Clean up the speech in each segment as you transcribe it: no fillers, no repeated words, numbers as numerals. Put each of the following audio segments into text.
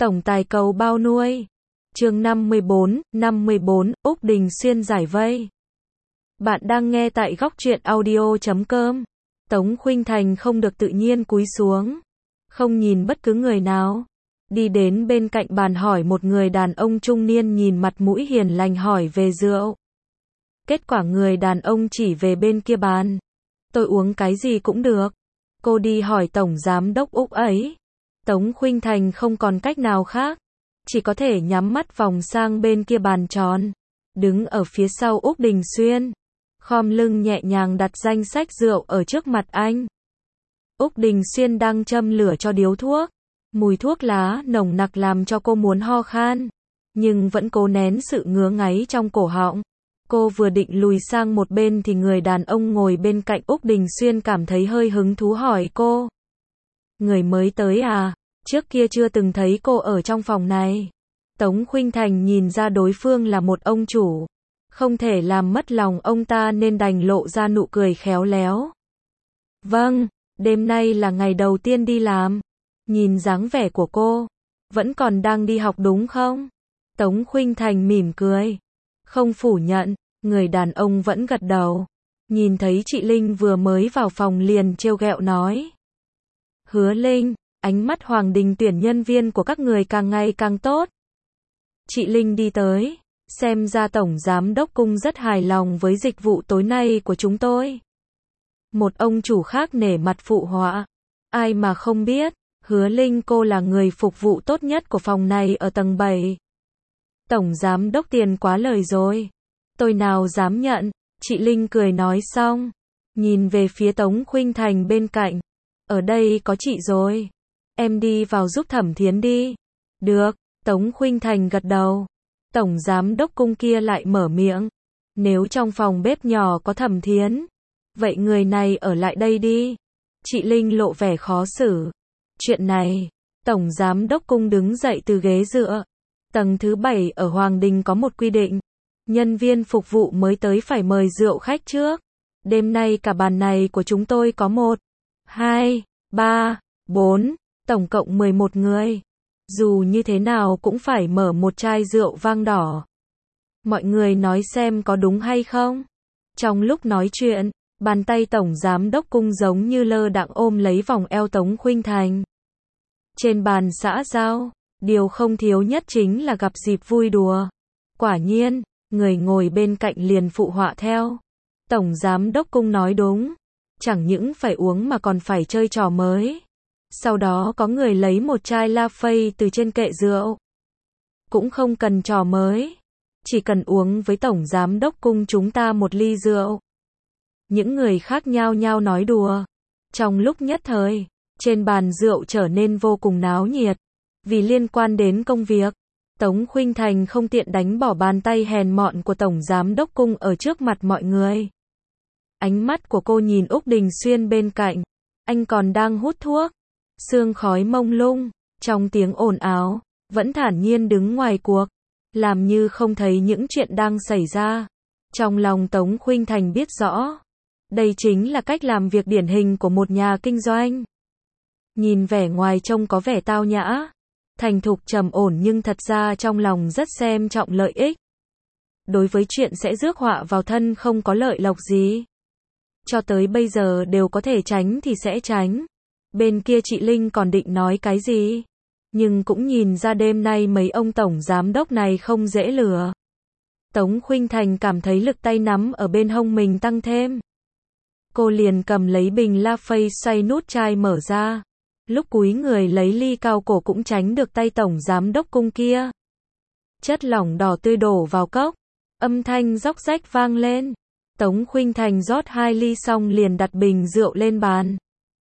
Tổng tài cầu bao nuôi. Chương 54, Úc Đình Xuyên giải vây. Bạn đang nghe tại góc truyện audio.com. Tống Khuynh Thành không được tự nhiên cúi xuống, không nhìn bất cứ người nào, đi đến bên cạnh bàn hỏi một người đàn ông trung niên nhìn mặt mũi hiền lành hỏi về rượu. Kết quả người đàn ông chỉ về bên kia bàn. Tôi uống cái gì cũng được. Cô đi hỏi tổng giám đốc Úc ấy. Tống Khuynh Thành không còn cách nào khác, chỉ có thể nhắm mắt vòng sang bên kia bàn tròn, đứng ở phía sau Úc Đình Xuyên, khom lưng nhẹ nhàng đặt danh sách rượu ở trước mặt anh. Úc Đình Xuyên đang châm lửa cho điếu thuốc, mùi thuốc lá nồng nặc làm cho cô muốn ho khan, nhưng vẫn cố nén sự ngứa ngáy trong cổ họng. Cô vừa định lùi sang một bên thì người đàn ông ngồi bên cạnh Úc Đình Xuyên cảm thấy hơi hứng thú hỏi cô. Người mới tới à? Trước kia chưa từng thấy cô ở trong phòng này. Tống Khuynh Thành nhìn ra đối phương là một ông chủ, không thể làm mất lòng ông ta nên đành lộ ra nụ cười khéo léo. Vâng, đêm nay là ngày đầu tiên đi làm. Nhìn dáng vẻ của cô, vẫn còn đang đi học đúng không? Tống Khuynh Thành mỉm cười, không phủ nhận, người đàn ông vẫn gật đầu. Nhìn thấy chị Linh vừa mới vào phòng liền trêu ghẹo nói. Hứa Linh, ánh mắt Hoàng Đình tuyển nhân viên của các người càng ngày càng tốt. Chị Linh đi tới, xem ra tổng giám đốc cung rất hài lòng với dịch vụ tối nay của chúng tôi. Một ông chủ khác nể mặt phụ họa. Ai mà không biết, Hứa Linh cô là người phục vụ tốt nhất của phòng này ở tầng 7. Tổng giám đốc tiền quá lời rồi. Tôi nào dám nhận, chị Linh cười nói xong, nhìn về phía Tống Khuynh Thành bên cạnh. Ở đây có chị rồi. Em đi vào giúp Thẩm Thiến đi. Được, Tống Khuynh Thành gật đầu. Tổng giám đốc cung kia lại mở miệng. Nếu trong phòng bếp nhỏ có Thẩm Thiến, vậy người này ở lại đây đi. Chị Linh lộ vẻ khó xử. Chuyện này, tổng giám đốc cung đứng dậy từ ghế dựa. Tầng thứ 7 ở Hoàng Đình có một quy định. Nhân viên phục vụ mới tới phải mời rượu khách trước. Đêm nay cả bàn này của chúng tôi có 1, 2, 3, 4, tổng cộng 11 người. Dù như thế nào cũng phải mở một chai rượu vang đỏ. Mọi người nói xem có đúng hay không? Trong lúc nói chuyện, bàn tay tổng giám đốc cung giống như lơ đãng ôm lấy vòng eo Tống Khuynh Thành. Trên bàn xã giao, điều không thiếu nhất chính là gặp dịp vui đùa. Quả nhiên, người ngồi bên cạnh liền phụ họa theo. Tổng giám đốc cung nói đúng, chẳng những phải uống mà còn phải chơi trò mới. Sau đó có người lấy một chai La Phây từ trên kệ rượu. Cũng không cần trò mới, chỉ cần uống với tổng giám đốc cung chúng ta một ly rượu. Những người khác nhao nhao nói đùa. Trong lúc nhất thời, trên bàn rượu trở nên vô cùng náo nhiệt. Vì liên quan đến công việc, Tống Khuynh Thành không tiện đánh bỏ bàn tay hèn mọn của tổng giám đốc cung ở trước mặt mọi người. Ánh mắt của cô nhìn Úc Đình Xuyên bên cạnh. Anh còn đang hút thuốc. Sương khói mông lung, trong tiếng ồn ào, vẫn thản nhiên đứng ngoài cuộc, làm như không thấy những chuyện đang xảy ra. Trong lòng Tống Khuynh Thành biết rõ, đây chính là cách làm việc điển hình của một nhà kinh doanh. Nhìn vẻ ngoài trông có vẻ tao nhã, thành thục trầm ổn nhưng thật ra trong lòng rất xem trọng lợi ích. Đối với chuyện sẽ rước họa vào thân không có lợi lộc gì. Cho tới bây giờ đều có thể tránh thì sẽ tránh. Bên kia chị Linh còn định nói cái gì, nhưng cũng nhìn ra đêm nay mấy ông tổng giám đốc này không dễ lừa. Tống Khuynh Thành cảm thấy lực tay nắm ở bên hông mình tăng thêm. Cô liền cầm lấy bình La Phây xoay nút chai mở ra. Lúc cúi người lấy ly cao cổ cũng tránh được tay tổng giám đốc cung kia. Chất lỏng đỏ tươi đổ vào cốc, âm thanh róc rách vang lên. Tống Khuynh Thành rót 2 ly xong liền đặt bình rượu lên bàn.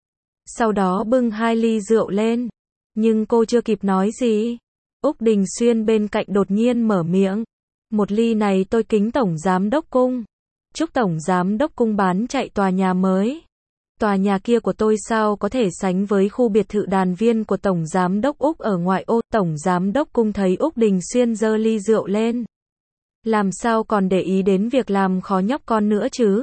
Sau đó bưng 2 ly rượu lên. Nhưng cô chưa kịp nói gì, Úc Đình Xuyên bên cạnh đột nhiên mở miệng. Một ly này tôi kính tổng giám đốc cung. Chúc tổng giám đốc cung bán chạy tòa nhà mới. Tòa nhà kia của tôi sao có thể sánh với khu biệt thự đàn viên của tổng giám đốc Úc ở ngoại ô. Tổng giám đốc cung thấy Úc Đình Xuyên giơ ly rượu lên. Làm sao còn để ý đến việc làm khó nhóc con nữa chứ?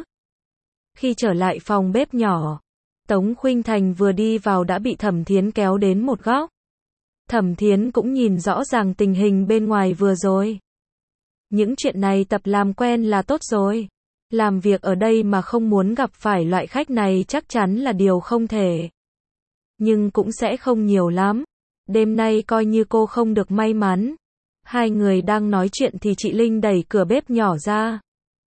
Khi trở lại phòng bếp nhỏ, Tống Khuynh Thành vừa đi vào đã bị Thẩm Thiến kéo đến một góc. Thẩm Thiến cũng nhìn rõ ràng tình hình bên ngoài vừa rồi. Những chuyện này tập làm quen là tốt rồi. Làm việc ở đây mà không muốn gặp phải loại khách này chắc chắn là điều không thể. Nhưng cũng sẽ không nhiều lắm. Đêm nay coi như cô không được may mắn. Hai người đang nói chuyện thì chị Linh đẩy cửa bếp nhỏ ra.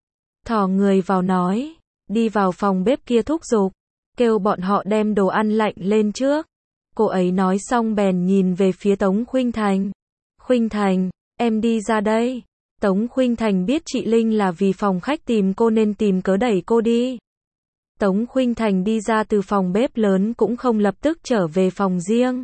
Thò người vào nói, đi vào phòng bếp kia thúc giục, kêu bọn họ đem đồ ăn lạnh lên trước. Cô ấy nói xong bèn nhìn về phía Tống Khuynh Thành. Khuynh Thành, em đi ra đây. Tống Khuynh Thành biết chị Linh là vì phòng khách tìm cô nên tìm cớ đẩy cô đi. Tống Khuynh Thành đi ra từ phòng bếp lớn cũng không lập tức trở về phòng riêng,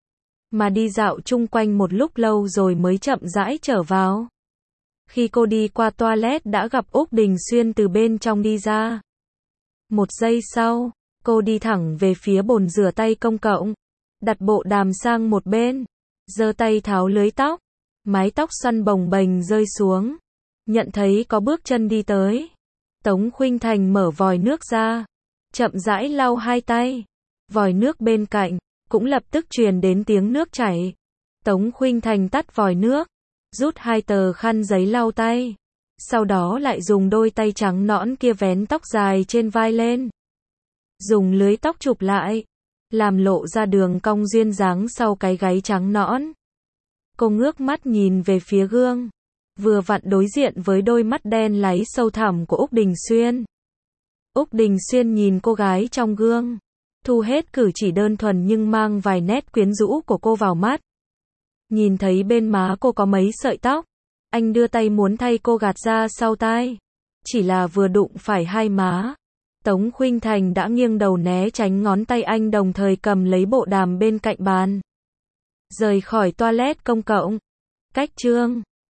mà đi dạo chung quanh một lúc lâu rồi mới chậm rãi trở vào. Khi cô đi qua toilet đã gặp Úc Đình Xuyên từ bên trong đi ra. Một giây sau, cô đi thẳng về phía bồn rửa tay công cộng, đặt bộ đàm sang một bên, giơ tay tháo lưới tóc, mái tóc xoăn bồng bềnh rơi xuống. Nhận thấy có bước chân đi tới, Tống Khuynh Thành mở vòi nước ra, chậm rãi lau hai tay. Vòi nước bên cạnh cũng lập tức truyền đến tiếng nước chảy. Tống Khuynh Thành tắt vòi nước, rút hai tờ khăn giấy lau tay, sau đó lại dùng đôi tay trắng nõn kia vén tóc dài trên vai lên, dùng lưới tóc chụp lại, làm lộ ra đường cong duyên dáng sau cái gáy trắng nõn. Cô ngước mắt nhìn về phía gương, vừa vặn đối diện với đôi mắt đen láy sâu thẳm của Úc Đình Xuyên. Úc Đình Xuyên nhìn cô gái trong gương, thu hết cử chỉ đơn thuần nhưng mang vài nét quyến rũ của cô vào mắt. Nhìn thấy bên má cô có mấy sợi tóc, anh đưa tay muốn thay cô gạt ra sau tai. Chỉ là vừa đụng phải hai má, Tống Khuynh Thành đã nghiêng đầu né tránh ngón tay anh, đồng thời cầm lấy bộ đàm bên cạnh bàn, rời khỏi toilet công cộng. Cách chương